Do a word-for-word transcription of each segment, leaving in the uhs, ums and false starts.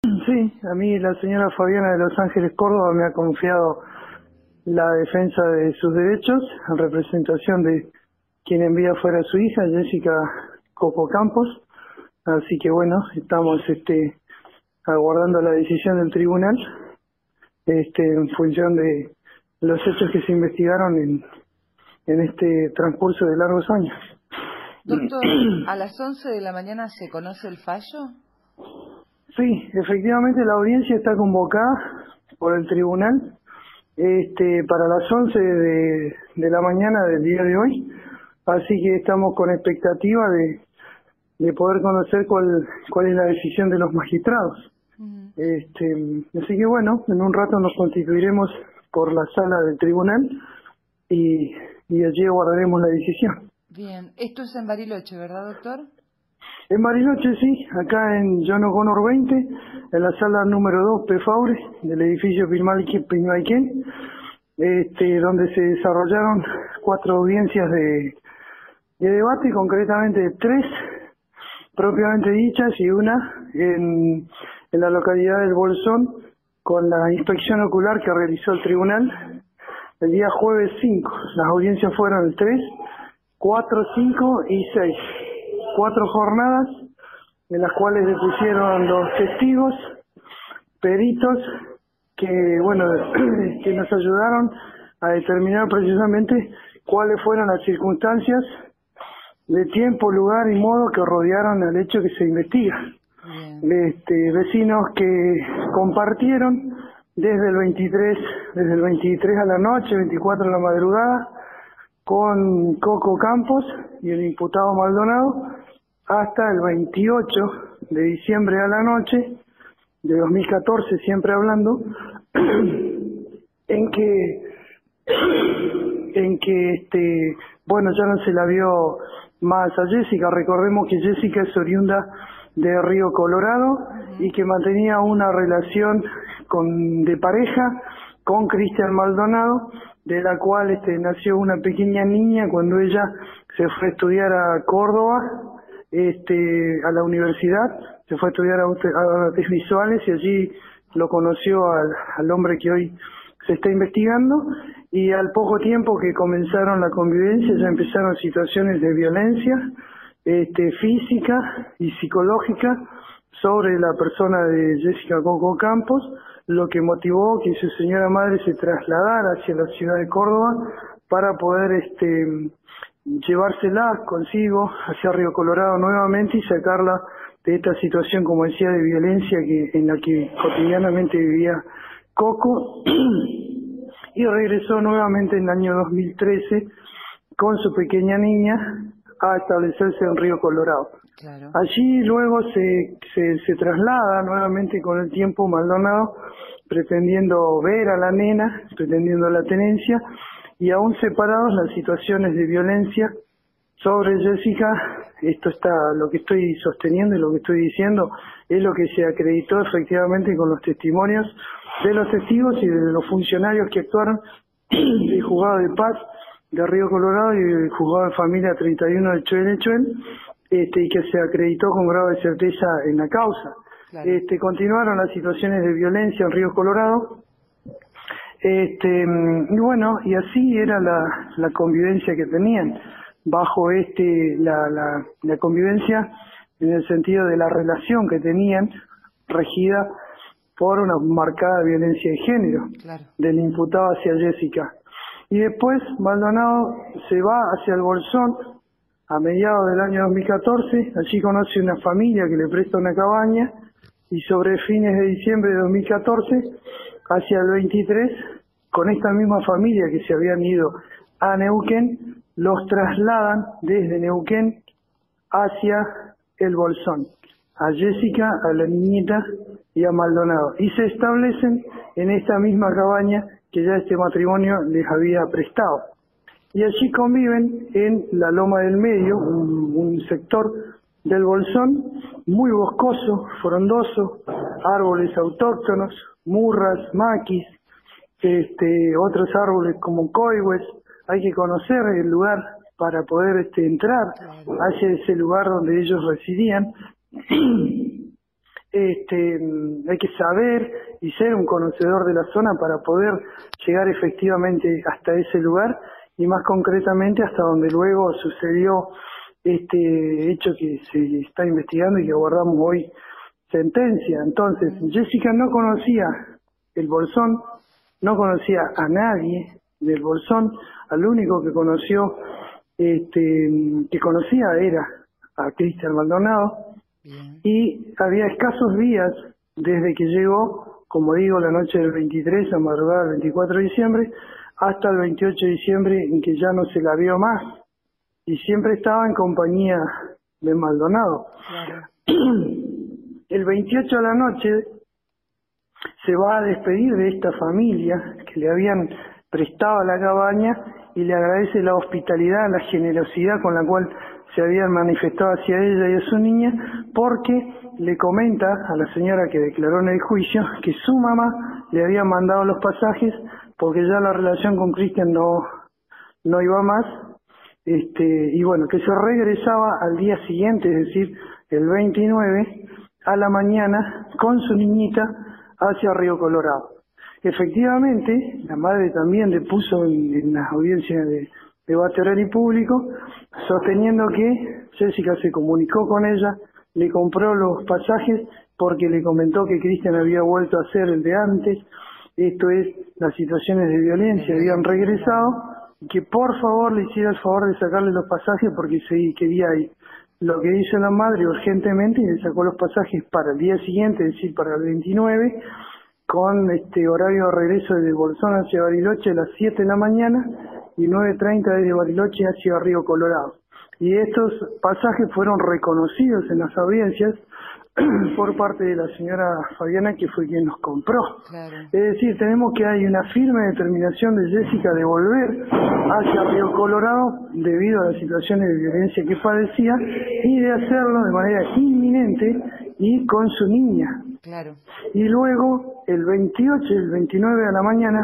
Sí, a mí la señora Fabiana de Los Ángeles Córdoba me ha confiado la defensa de sus derechos en representación de quien envía fuera a su hija, Jessica Coco Campos. Así que bueno, estamos este aguardando la decisión del tribunal este en función de los hechos que se investigaron en, en este transcurso de largos años. Doctor, ¿a las once de la mañana se conoce el fallo? Sí, efectivamente la audiencia está convocada por el tribunal este para las once de, de la mañana del día de hoy, así que estamos con expectativa de, de poder conocer cuál cuál es la decisión de los magistrados. Uh-huh. Este, así que bueno, en un rato nos constituiremos por la sala del tribunal y, y allí aguardaremos la decisión. Bien, esto es en Bariloche, ¿verdad, doctor? En Bariloche, sí, acá en John O'Connor veinte, en la sala número dos, P. Faure, del edificio Pilmaiquén, este, donde se desarrollaron cuatro audiencias de, de debate, concretamente tres propiamente dichas y una en, en la localidad del Bolsón, con la inspección ocular que realizó el tribunal el día jueves cinco. Las audiencias fueron el tres, cuatro, cinco y seis. Cuatro jornadas en las cuales depusieron los testigos, peritos, que bueno, que nos ayudaron a determinar precisamente cuáles fueron las circunstancias de tiempo, lugar y modo que rodearon al hecho que se investiga. Bien. Este, vecinos que compartieron desde el veintitrés, desde el veintitrés a la noche, veinticuatro a la madrugada, con Coco Campos y el imputado Maldonado, hasta el veintiocho de diciembre a la noche de dos mil catorce, siempre hablando, en que, en que este, bueno, ya no se la vio más a Jessica. Recordemos que Jessica es oriunda de Río Colorado y que mantenía una relación con, de pareja con Cristian Maldonado, de la cual este, nació una pequeña niña cuando ella se fue a estudiar a Córdoba, este, a la universidad, se fue a estudiar a, a artes visuales y allí lo conoció al, al hombre que hoy se está investigando, y al poco tiempo que comenzaron la convivencia ya empezaron situaciones de violencia este, física y psicológica sobre la persona de Jessica Coco Campos, lo que motivó que su señora madre se trasladara hacia la ciudad de Córdoba para poder este llevársela consigo hacia Río Colorado nuevamente y sacarla de esta situación, como decía, de violencia que en la que cotidianamente vivía Coco, y regresó nuevamente en el año dos mil trece con su pequeña niña a establecerse en Río Colorado. Claro. Allí luego se, se, se traslada nuevamente con el tiempo Maldonado, pretendiendo ver a la nena, pretendiendo la tenencia, y aún separados las situaciones de violencia sobre Jessica. Esto está, lo que estoy sosteniendo y lo que estoy diciendo es lo que se acreditó efectivamente con los testimonios de los testigos y de los funcionarios que actuaron del juzgado de paz de Río Colorado y del juzgado de familia treinta y uno de Choel Choel, este, y que se acreditó con grado de certeza en la causa. Claro. Este, continuaron las situaciones de violencia en Río Colorado, este, y bueno, y así era la, la convivencia que tenían, bajo este, la, la, la convivencia en el sentido de la relación que tenían, regida por una marcada violencia de género, claro, del imputado hacia Jessica. Y después Maldonado se va hacia el Bolsón a mediados del año dos mil catorce, allí conoce una familia que le presta una cabaña, y sobre fines de diciembre de dos mil catorce, hacia el veintitrés, con esta misma familia que se habían ido a Neuquén, los trasladan desde Neuquén hacia el Bolsón, a Jessica, a la niñita y a Maldonado, y se establecen en esta misma cabaña que ya este matrimonio les había prestado. Y allí conviven en la Loma del Medio, un, un sector del Bolsón muy boscoso, frondoso, árboles autóctonos, murras, maquis, este, otros árboles como coigües. Hay que conocer el lugar para poder este, entrar hacia ese lugar donde ellos residían. este, hay que saber y ser un conocedor de la zona para poder llegar efectivamente hasta ese lugar y más concretamente hasta donde luego sucedió este hecho que se está investigando y que aguardamos hoy sentencia. Entonces, Jessica no conocía el Bolsón, no conocía a nadie del Bolsón, al único que conoció, este, que conocía era a Cristian Maldonado. Bien. Y había escasos días desde que llegó, como digo, la noche del veintitrés, a madrugada del veinticuatro de diciembre, hasta el veintiocho de diciembre en que ya no se la vio más. Y siempre estaba en compañía de Maldonado. Claro. El veintiocho a la noche se va a despedir de esta familia que le habían prestado la cabaña y le agradece la hospitalidad, la generosidad con la cual se habían manifestado hacia ella y a su niña, porque le comenta a la señora que declaró en el juicio que su mamá le había mandado los pasajes porque ya la relación con Cristian no, no iba más, este, y bueno, que se regresaba al día siguiente, es decir, el veintinueve, a la mañana, con su niñita hacia Río Colorado. Efectivamente, la madre también le puso en, en las audiencias de debate oral y público, sosteniendo que Jessica se comunicó con ella, le compró los pasajes porque le comentó que Cristian había vuelto a ser el de antes, esto es, las situaciones de violencia habían regresado, y que por favor le hiciera el favor de sacarle los pasajes porque se quería ir. Lo que hizo la madre urgentemente y le sacó los pasajes para el día siguiente, es decir, para el veintinueve, con este horario de regreso desde Bolsón hacia Bariloche a las siete de la mañana y nueve treinta desde Bariloche hacia Río Colorado. Y estos pasajes fueron reconocidos en las audiencias por parte de la señora Fabiana, que fue quien los compró. Claro. Es decir, tenemos que hay una firme determinación de Jessica de volver hacia Río Colorado debido a las situaciones de violencia que padecía y de hacerlo de manera inminente y con su niña. Claro. Y luego, el veintiocho y el veintinueve de la mañana,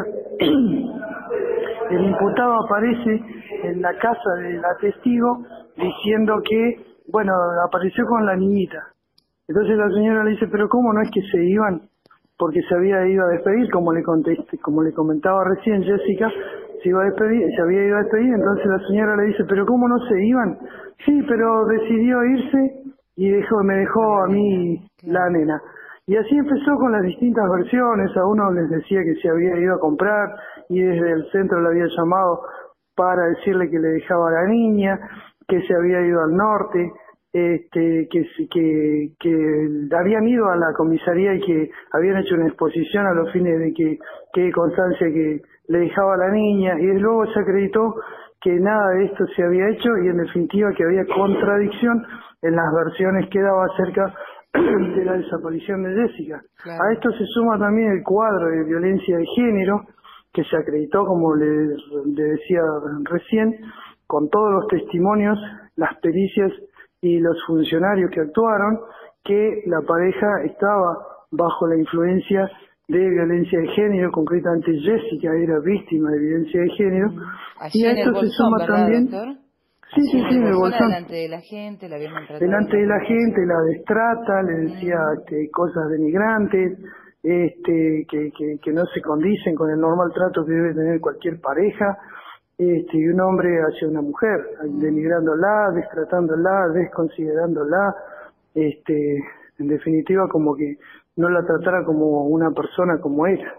el imputado aparece en la casa de la testigo diciendo que, bueno, apareció con la niñita. Entonces la señora le dice, pero ¿cómo no es que se iban? Porque se había ido a despedir, como le contesté, como le comentaba recién Jessica, se iba a despedir, se había ido a despedir, entonces la señora le dice, pero ¿cómo no se iban? Sí, pero decidió irse y dejó, me dejó a mí la nena. Y así empezó con las distintas versiones, a uno les decía que se había ido a comprar y desde el centro le había llamado para decirle que le dejaba a la niña, que se había ido al norte, este, que, que, que habían ido a la comisaría y que habían hecho una exposición a los fines de que, que constancia que le dejaba a la niña, y luego se acreditó que nada de esto se había hecho y en definitiva que había contradicción en las versiones que daba acerca de la desaparición de Jessica. Claro. A esto se suma también el cuadro de violencia de género que se acreditó, como le, le decía recién, con todos los testimonios, las pericias y los funcionarios que actuaron, que la pareja estaba bajo la influencia de violencia de género, concretamente Jessica era víctima de violencia de género. Allí y a esto Bolsón, se suma ¿verdad, también... doctor? Sí, sí, sí, en el Bolsón. Delante de la gente, la habían maltratado. Delante de la gente, la destrata, le decía este, cosas denigrantes, este, que, que, que no se condicen con el normal trato que debe tener cualquier pareja, este, y un hombre hacia una mujer, mm. denigrándola, destratándola, desconsiderándola, este, en definitiva como que no la tratara como una persona como era.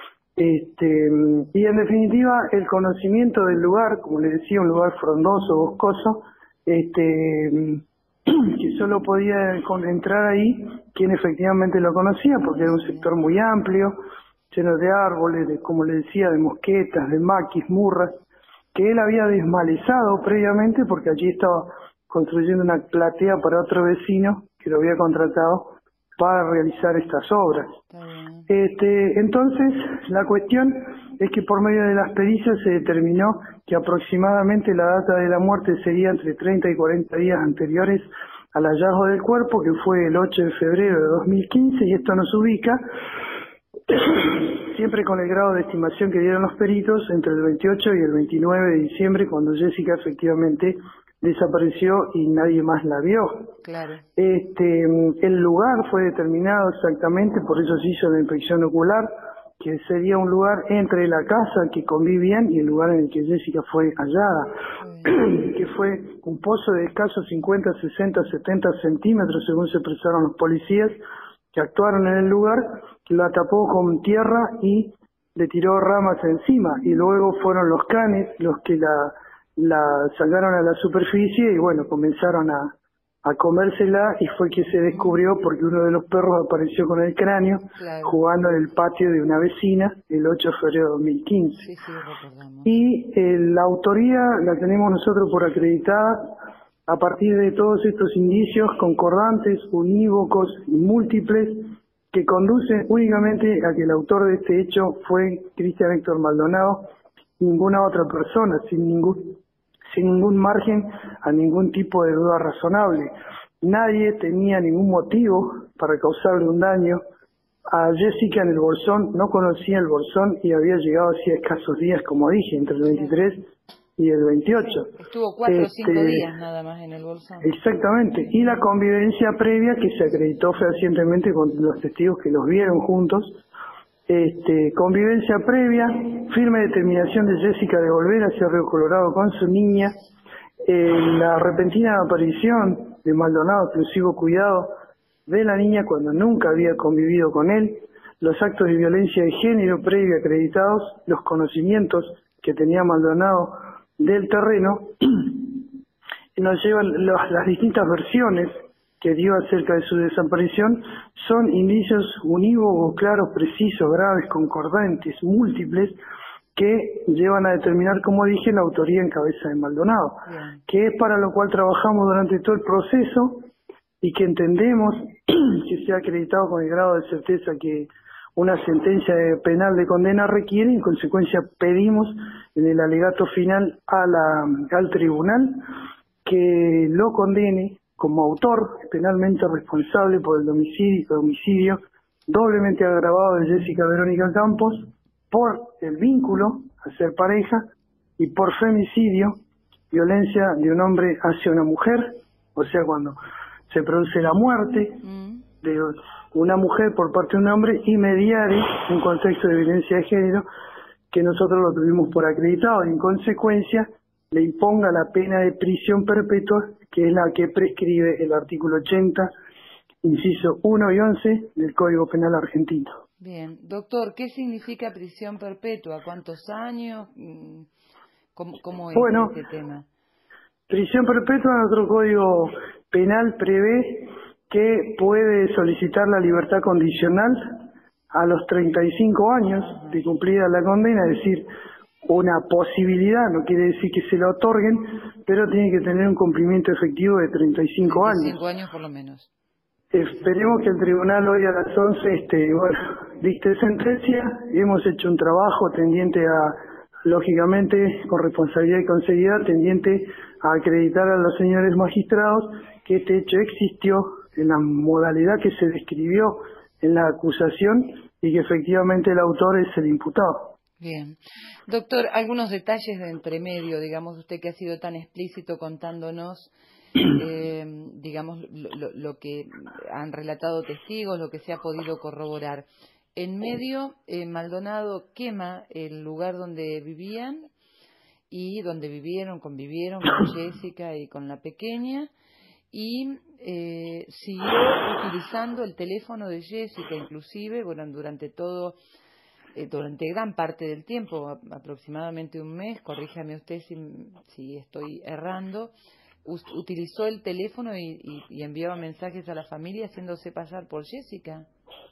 Este, y en definitiva el conocimiento del lugar, como le decía, un lugar frondoso, boscoso, este, que solo podía entrar ahí quien efectivamente lo conocía, porque era un sector muy amplio, lleno de árboles, de, como le decía, de mosquetas, de maquis, murras, que él había desmalezado previamente porque allí estaba construyendo una platea para otro vecino que lo había contratado para realizar estas obras. Este, entonces, la cuestión es que por medio de las pericias se determinó que aproximadamente la data de la muerte sería entre treinta y cuarenta días anteriores al hallazgo del cuerpo, que fue el ocho de febrero de dos mil quince, y esto nos ubica, siempre con el grado de estimación que dieron los peritos, entre el veintiocho y el veintinueve de diciembre, cuando Jessica efectivamente desapareció y nadie más la vio. Claro. Este, el lugar fue determinado exactamente, por eso se hizo la inspección ocular, que sería un lugar entre la casa que convivían y el lugar en el que Jessica fue hallada, sí. que fue un pozo de escasos cincuenta, sesenta, setenta centímetros, según se expresaron los policías que actuaron en el lugar, la tapó con tierra y le tiró ramas encima, y luego fueron los canes los que la, la sacaron a la superficie y bueno, comenzaron a, a comérsela, y fue que se descubrió porque uno de los perros apareció con el cráneo, claro, jugando en el patio de una vecina el ocho de febrero de dos mil quince. Sí, sí, recordamos. Y eh, la autoría la tenemos nosotros por acreditada a partir de todos estos indicios concordantes, unívocos y múltiples que conducen únicamente a que el autor de este hecho fue Cristian Héctor Maldonado, ninguna otra persona, sin ningún sin ningún margen a ningún tipo de duda razonable. Nadie tenía ningún motivo para causarle un daño a Jessica en el Bolsón, no conocía el Bolsón y había llegado hacía escasos días, como dije, entre el veintitrés y el veintiocho. Estuvo cuatro o cinco este, días nada más en el Bolsón. Exactamente, y la convivencia previa que se acreditó fehacientemente con los testigos que los vieron juntos. Este, convivencia previa, firme determinación de Jessica de volver hacia Río Colorado con su niña, eh, la repentina aparición de Maldonado, exclusivo cuidado de la niña cuando nunca había convivido con él, los actos de violencia de género previa acreditados, los conocimientos que tenía Maldonado del terreno, y nos llevan los, las distintas versiones que dio acerca de su desaparición, son indicios unívocos, claros, precisos, graves, concordantes, múltiples, que llevan a determinar, como dije, la autoría en cabeza de Maldonado, bien, que es para lo cual trabajamos durante todo el proceso y que entendemos que se ha acreditado con el grado de certeza que una sentencia penal de condena requiere. En consecuencia pedimos en el alegato final a la, al tribunal que lo condene como autor penalmente responsable por el homicidio, homicidio doblemente agravado de Jessica Verónica Campos, por el vínculo a ser pareja y por femicidio, violencia de un hombre hacia una mujer, o sea, cuando se produce la muerte de una mujer por parte de un hombre y mediare un contexto de violencia de género que nosotros lo tuvimos por acreditado, y en consecuencia le imponga la pena de prisión perpetua, que es la que prescribe el artículo ochenta, inciso uno y once del Código Penal argentino. Bien, doctor, ¿qué significa prisión perpetua? ¿Cuántos años? ¿Cómo, cómo es bueno, este tema? Prisión perpetua en nuestro Código Penal prevé que puede solicitar la libertad condicional a los treinta y cinco años de cumplida la condena, es decir, una posibilidad, no quiere decir que se la otorguen, pero tiene que tener un cumplimiento efectivo de treinta y cinco años. treinta y cinco años por lo menos. Esperemos que el tribunal hoy a las once, este, bueno, dicte sentencia. Hemos hecho un trabajo tendiente a, lógicamente, con responsabilidad y con seriedad, tendiente a acreditar a los señores magistrados que este hecho existió en la modalidad que se describió en la acusación y que efectivamente el autor es el imputado. Bien. Doctor, algunos detalles de entremedio, digamos, usted que ha sido tan explícito contándonos, eh, digamos, lo, lo, lo que han relatado testigos, lo que se ha podido corroborar. En medio, eh, Maldonado quema el lugar donde vivían y donde vivieron, convivieron con Jessica y con la pequeña, y eh, siguió utilizando el teléfono de Jessica, inclusive, bueno, durante todo... durante gran parte del tiempo, aproximadamente un mes, corríjame usted si, si estoy errando, utilizó el teléfono y, y, y enviaba mensajes a la familia haciéndose pasar por Jessica.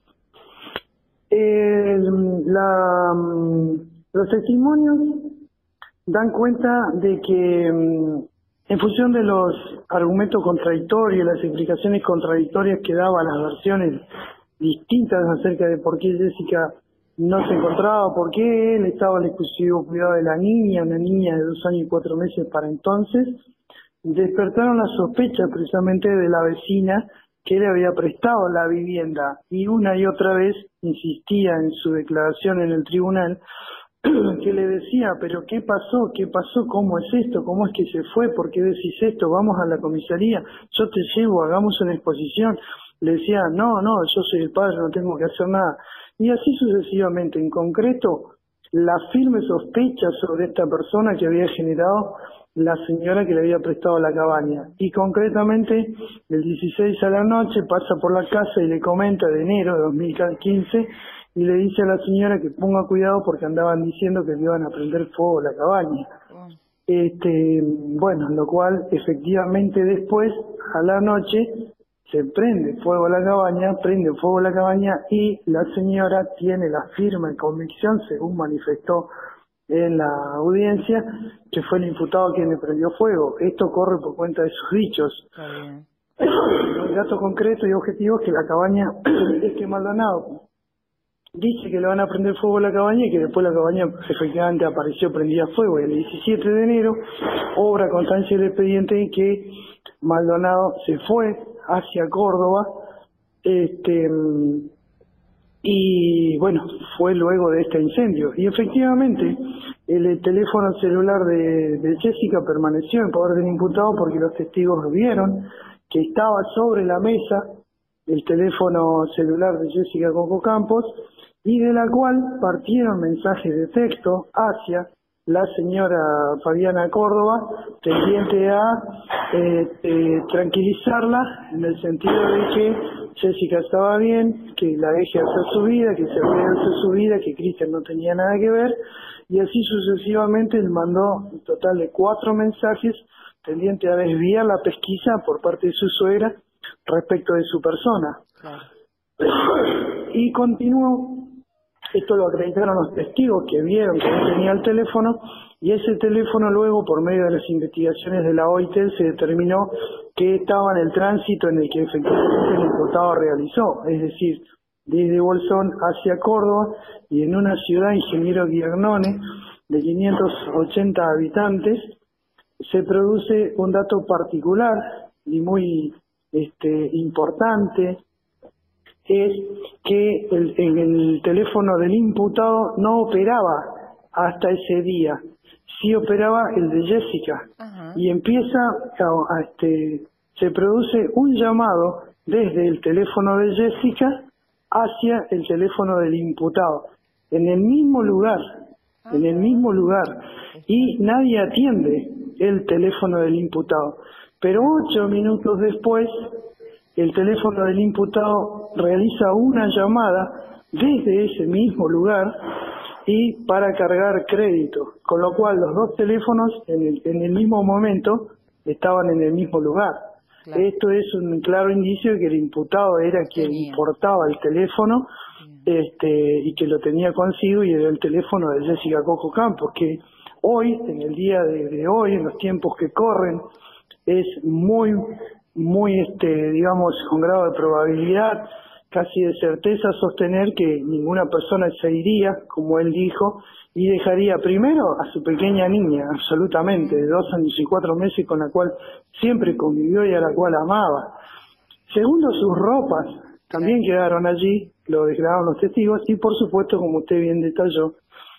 Eh, la, los testimonios dan cuenta de que en función de los argumentos contradictorios, las explicaciones contradictorias que daban las versiones distintas acerca de por qué Jessica no se encontraba, porque él estaba al exclusivo cuidado de la niña, una niña de dos años y cuatro meses para entonces, despertaron las sospechas precisamente de la vecina que le había prestado la vivienda, y una y otra vez insistía en su declaración en el tribunal que le decía, pero ¿qué pasó? ¿Qué pasó? ¿Cómo es esto? ¿Cómo es que se fue? ¿Por qué decís esto? Vamos a la comisaría, yo te llevo, hagamos una exposición. Le decía, no, no, yo soy el padre, no tengo que hacer nada. Y así sucesivamente. En concreto, la firme sospecha sobre esta persona que había generado la señora que le había prestado la cabaña. Y concretamente, el dieciséis a la noche pasa por la casa y le comenta, de enero de dos mil quince, y le dice a la señora que ponga cuidado porque andaban diciendo que le iban a prender fuego a la cabaña. Este, bueno, lo cual efectivamente después, a la noche, se prende fuego a la cabaña, prende fuego a la cabaña y la señora tiene la firme convicción, según manifestó en la audiencia, que fue el imputado quien le prendió fuego. Esto corre por cuenta de sus dichos. El dato concreto y objetivo es que la cabaña es que Maldonado dice que le van a prender fuego a la cabaña y que después la cabaña efectivamente apareció prendida fuego. Y el diecisiete de enero obra constancia del expediente que Maldonado se fue hacia Córdoba, este y bueno, fue luego de este incendio. Y efectivamente, el, el teléfono celular de, de Jessica permaneció en poder del imputado porque los testigos vieron que estaba sobre la mesa el teléfono celular de Jessica Coco Campos, y de la cual partieron mensajes de texto hacia la señora Fabiana Córdoba, tendiente a eh, eh, tranquilizarla en el sentido de que Jessica estaba bien, que la deje hacer su vida, que se puede hacer su vida, que Cristian no tenía nada que ver, y así sucesivamente él mandó un total de cuatro mensajes tendiente a desviar la pesquisa por parte de su suegra respecto de su persona. Y continuó. Esto lo acreditaron los testigos que vieron que él tenía el teléfono, y ese teléfono luego, por medio de las investigaciones de la OITEL, se determinó que estaba en el tránsito en el que efectivamente el imputado realizó, es decir, desde Bolsón hacia Córdoba, y en una ciudad, Ingeniero Guiagnone, de quinientos ochenta habitantes, se produce un dato particular y muy este, importante, es que el, en el teléfono del imputado no operaba hasta ese día, sí operaba el de Jessica. Ajá. Y empieza a, a este se produce un llamado desde el teléfono de Jessica hacia el teléfono del imputado, en el mismo lugar, Ajá. en el mismo lugar, y nadie atiende el teléfono del imputado, pero ocho minutos después el teléfono del imputado realiza una llamada desde ese mismo lugar y para cargar crédito, con lo cual los dos teléfonos en el, en el mismo momento estaban en el mismo lugar. Claro. Esto es un claro indicio de que el imputado era quien tenía. portaba el teléfono este, y que lo tenía consigo, y era el teléfono de Jessica Coco Campos, que hoy, en el día de, de hoy, en los tiempos que corren, es muy... muy, este, digamos, con grado de probabilidad, casi de certeza, sostener que ninguna persona se iría, como él dijo, y dejaría primero a su pequeña niña, absolutamente, de dos años y cuatro meses, con la cual siempre convivió y a la cual amaba. Segundo, sus ropas también quedaron allí, lo declararon los testigos, y por supuesto, como usted bien detalló,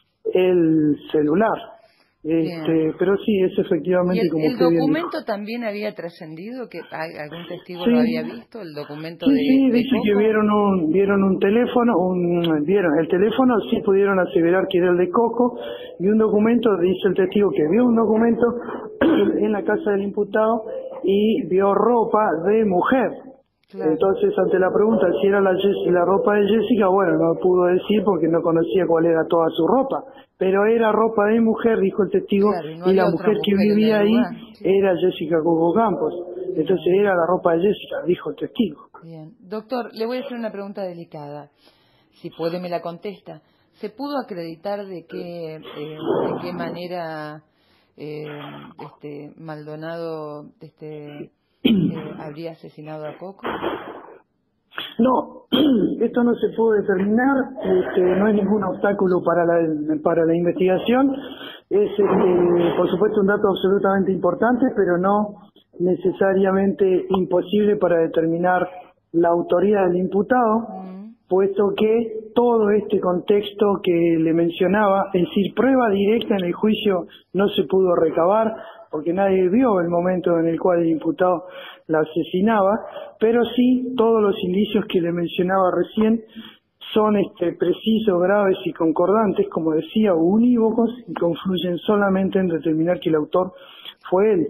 el celular. Este, pero sí, es efectivamente ¿Y el, como el usted bien documento dijo. también había trascendido? ¿Que hay, algún testigo Sí. lo había visto? ¿El documento Sí, de sí, de dice Coco? que vieron un vieron un teléfono, un vieron el teléfono, sí pudieron aseverar que era el de Coco, y un documento, dice el testigo que vio un documento en la casa del imputado y vio ropa de mujer. Claro. Entonces, ante la pregunta si era la, la ropa de Jessica, bueno, no pudo decir porque no conocía cuál era toda su ropa, pero era ropa de mujer, dijo el testigo, claro, y, no y la mujer, mujer que vivía ahí sí. era Jessica Coco Campos. Entonces era la ropa de Jessica, dijo el testigo. Bien. Doctor, le voy a hacer una pregunta delicada. Si puede me la contesta. ¿Se pudo acreditar de qué, eh, de qué manera eh, este Maldonado este, eh, habría asesinado a Coco? No, esto no se pudo determinar, este, no hay ningún obstáculo para la para la investigación. Es, este, por supuesto, un dato absolutamente importante, pero no necesariamente imposible para determinar la autoría del imputado, mm. puesto que todo este contexto que le mencionaba, es decir, prueba directa en el juicio no se pudo recabar, porque nadie vio el momento en el cual el imputado la asesinaba, pero sí todos los indicios que le mencionaba recién son este, precisos, graves y concordantes, como decía, unívocos, y confluyen solamente en determinar que el autor fue él.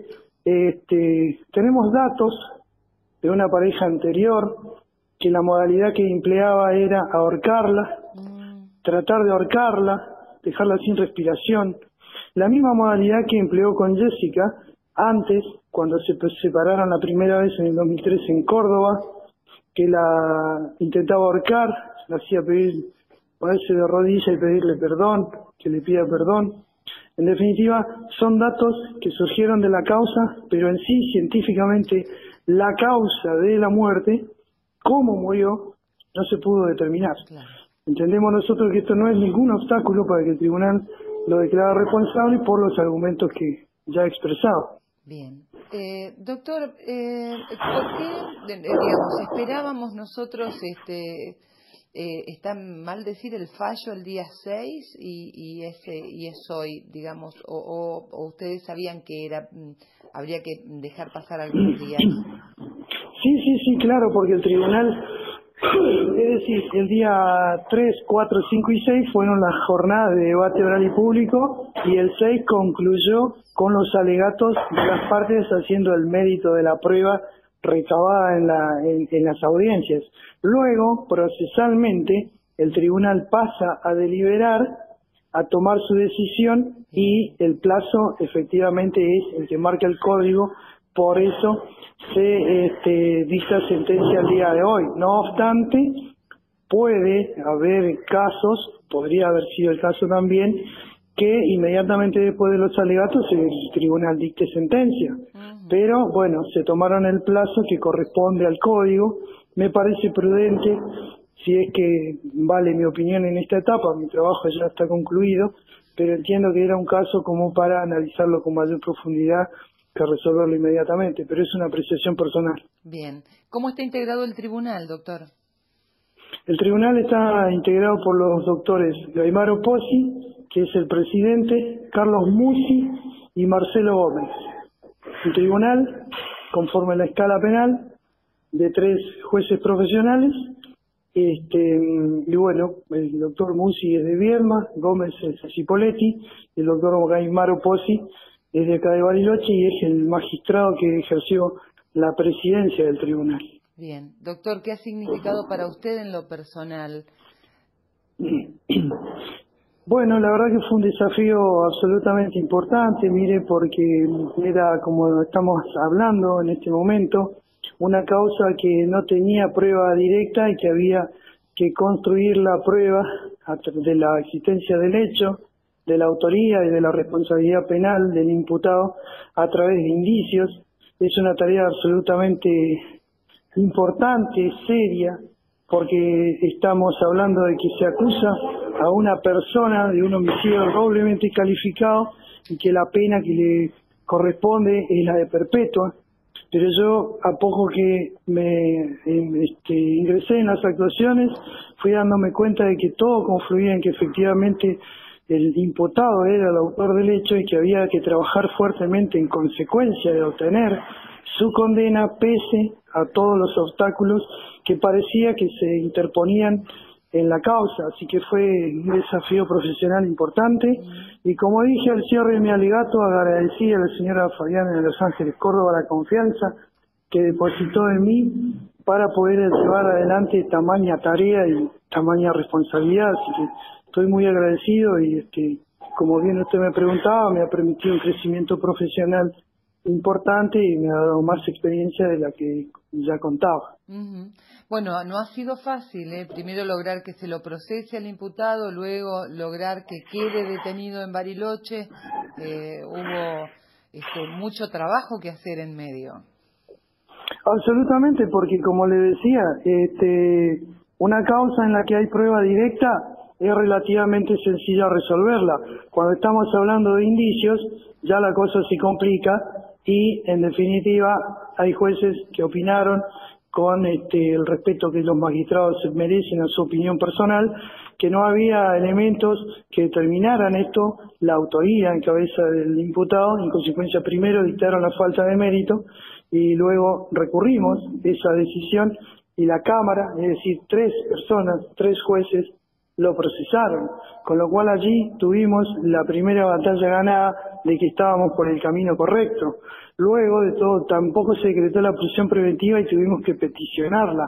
Este, tenemos datos de una pareja anterior que la modalidad que empleaba era ahorcarla, mm. tratar de ahorcarla, dejarla sin respiración. La misma modalidad que empleó con Jessica antes, cuando se separaron la primera vez en el dos mil trece en Córdoba, que la intentaba ahorcar, la hacía pedir, ponerse de rodillas y pedirle perdón, que le pida perdón. En definitiva, son datos que surgieron de la causa, pero en sí, científicamente, la causa de la muerte, cómo murió, no se pudo determinar. Claro. Entendemos nosotros que esto no es ningún obstáculo para que el tribunal lo declare responsable por los argumentos que ya he expresado. Bien. Eh, doctor, eh, ¿por qué, digamos, esperábamos nosotros, este, eh, está mal decir el fallo el día seis y, y, ese, y es hoy, digamos, o, o, o ustedes sabían que era, habría que dejar pasar algunos días? Sí, sí, sí, claro, porque el tribunal, es decir, el día tres, cuatro, cinco y seis fueron las jornadas de debate oral y público, y el seis concluyó con los alegatos de las partes haciendo el mérito de la prueba recabada en, la, en, en las audiencias. Luego, procesalmente, el tribunal pasa a deliberar, a tomar su decisión, y el plazo efectivamente es el que marca el código. Por eso se este, dicta sentencia al día de hoy. No obstante, puede haber casos, podría haber sido el caso también, que inmediatamente después de los alegatos el tribunal dicte sentencia. Uh-huh. Pero bueno, se tomaron el plazo que corresponde al código. Me parece prudente, si es que vale mi opinión en esta etapa, mi trabajo ya está concluido, pero entiendo que era un caso como para analizarlo con mayor profundidad que resolverlo inmediatamente, pero es una apreciación personal. Bien. ¿Cómo está integrado el tribunal, doctor? El tribunal está integrado por los doctores Gaimaro Pozzi, que es el presidente, Carlos Musi y Marcelo Gómez. El tribunal, conforme a la escala penal, de tres jueces profesionales, este, y bueno, el doctor Musi es de Viedma, Gómez es de Cipolletti, y el doctor Gaimaro Pozzi es de acá de Bariloche y es el magistrado que ejerció la presidencia del tribunal. Bien. Doctor, ¿qué ha significado para usted en lo personal? Bueno, la verdad que fue un desafío absolutamente importante, mire, porque era, como estamos hablando en este momento, una causa que no tenía prueba directa y que había que construir la prueba de la existencia del hecho, de la autoría y de la responsabilidad penal del imputado a través de indicios. Es una tarea absolutamente importante, seria, porque estamos hablando de que se acusa a una persona de un homicidio doblemente calificado y que la pena que le corresponde es la de perpetua. Pero yo, a poco que me este, ingresé en las actuaciones, fui dándome cuenta de que todo confluía en que efectivamente el imputado era el autor del hecho y que había que trabajar fuertemente en consecuencia de obtener su condena pese a todos los obstáculos que parecía que se interponían en la causa. Así que fue un desafío profesional importante y, como dije al cierre de mi alegato, agradecí a la señora Fabiana de Los Ángeles Córdoba la confianza que depositó en mí para poder llevar adelante tamaña tarea y tamaña responsabilidad. Así que estoy muy agradecido y, este, como bien usted me preguntaba, me ha permitido un crecimiento profesional importante y me ha dado más experiencia de la que ya contaba. Uh-huh. Bueno, no ha sido fácil, ¿eh? Primero lograr que se lo procese al imputado, luego lograr que quede detenido en Bariloche. Eh, hubo este, mucho trabajo que hacer en medio. Absolutamente, porque como le decía, este, una causa en la que hay prueba directa es relativamente sencilla resolverla. Cuando estamos hablando de indicios, ya la cosa se complica y, en definitiva, hay jueces que opinaron con este, el respeto que los magistrados merecen a su opinión personal, que no había elementos que determinaran esto, la autoría en cabeza del imputado. En consecuencia, primero dictaron la falta de mérito y luego recurrimos esa decisión y la Cámara, es decir, tres personas, tres jueces, lo procesaron, con lo cual allí tuvimos la primera batalla ganada de que estábamos por el camino correcto. Luego de todo, tampoco se decretó la prisión preventiva y tuvimos que peticionarla.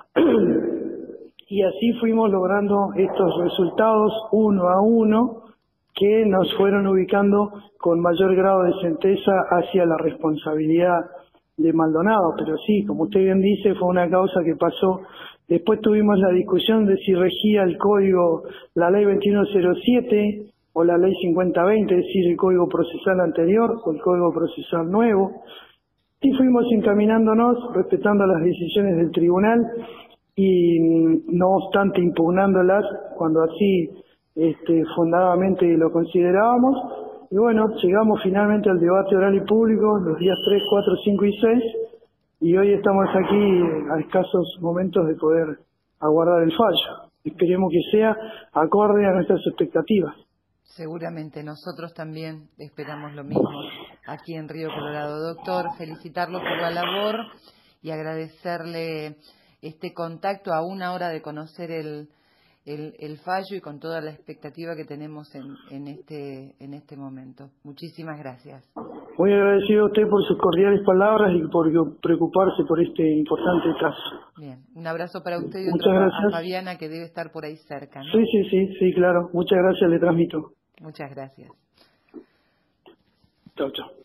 Y así fuimos logrando estos resultados uno a uno que nos fueron ubicando con mayor grado de certeza hacia la responsabilidad de Maldonado. Pero sí, como usted bien dice, fue una causa que pasó. Después tuvimos la discusión de si regía el código, la ley veintiuno cero siete o la ley cincuenta veinte, es decir, el código procesal anterior o el código procesal nuevo. Y fuimos encaminándonos, respetando las decisiones del tribunal y no obstante impugnándolas cuando así este, fundadamente lo considerábamos. Y bueno, llegamos finalmente al debate oral y público los días tres, cuatro, cinco y seis. Y hoy estamos aquí a escasos momentos de poder aguardar el fallo. Esperemos que sea acorde a nuestras expectativas. Seguramente, nosotros también esperamos lo mismo aquí en Río Colorado. Doctor, felicitarlo por la labor y agradecerle este contacto a una hora de conocer el, el, el fallo y con toda la expectativa que tenemos en, en, este, en este momento. Muchísimas gracias. Muy agradecido a usted por sus cordiales palabras y por preocuparse por este importante caso. Bien, un abrazo para usted y Muchas otro gracias. a Fabiana, que debe estar por ahí cerca, ¿no? Sí, sí, sí, sí, claro. Muchas gracias, le transmito. Muchas gracias. Chao, chao.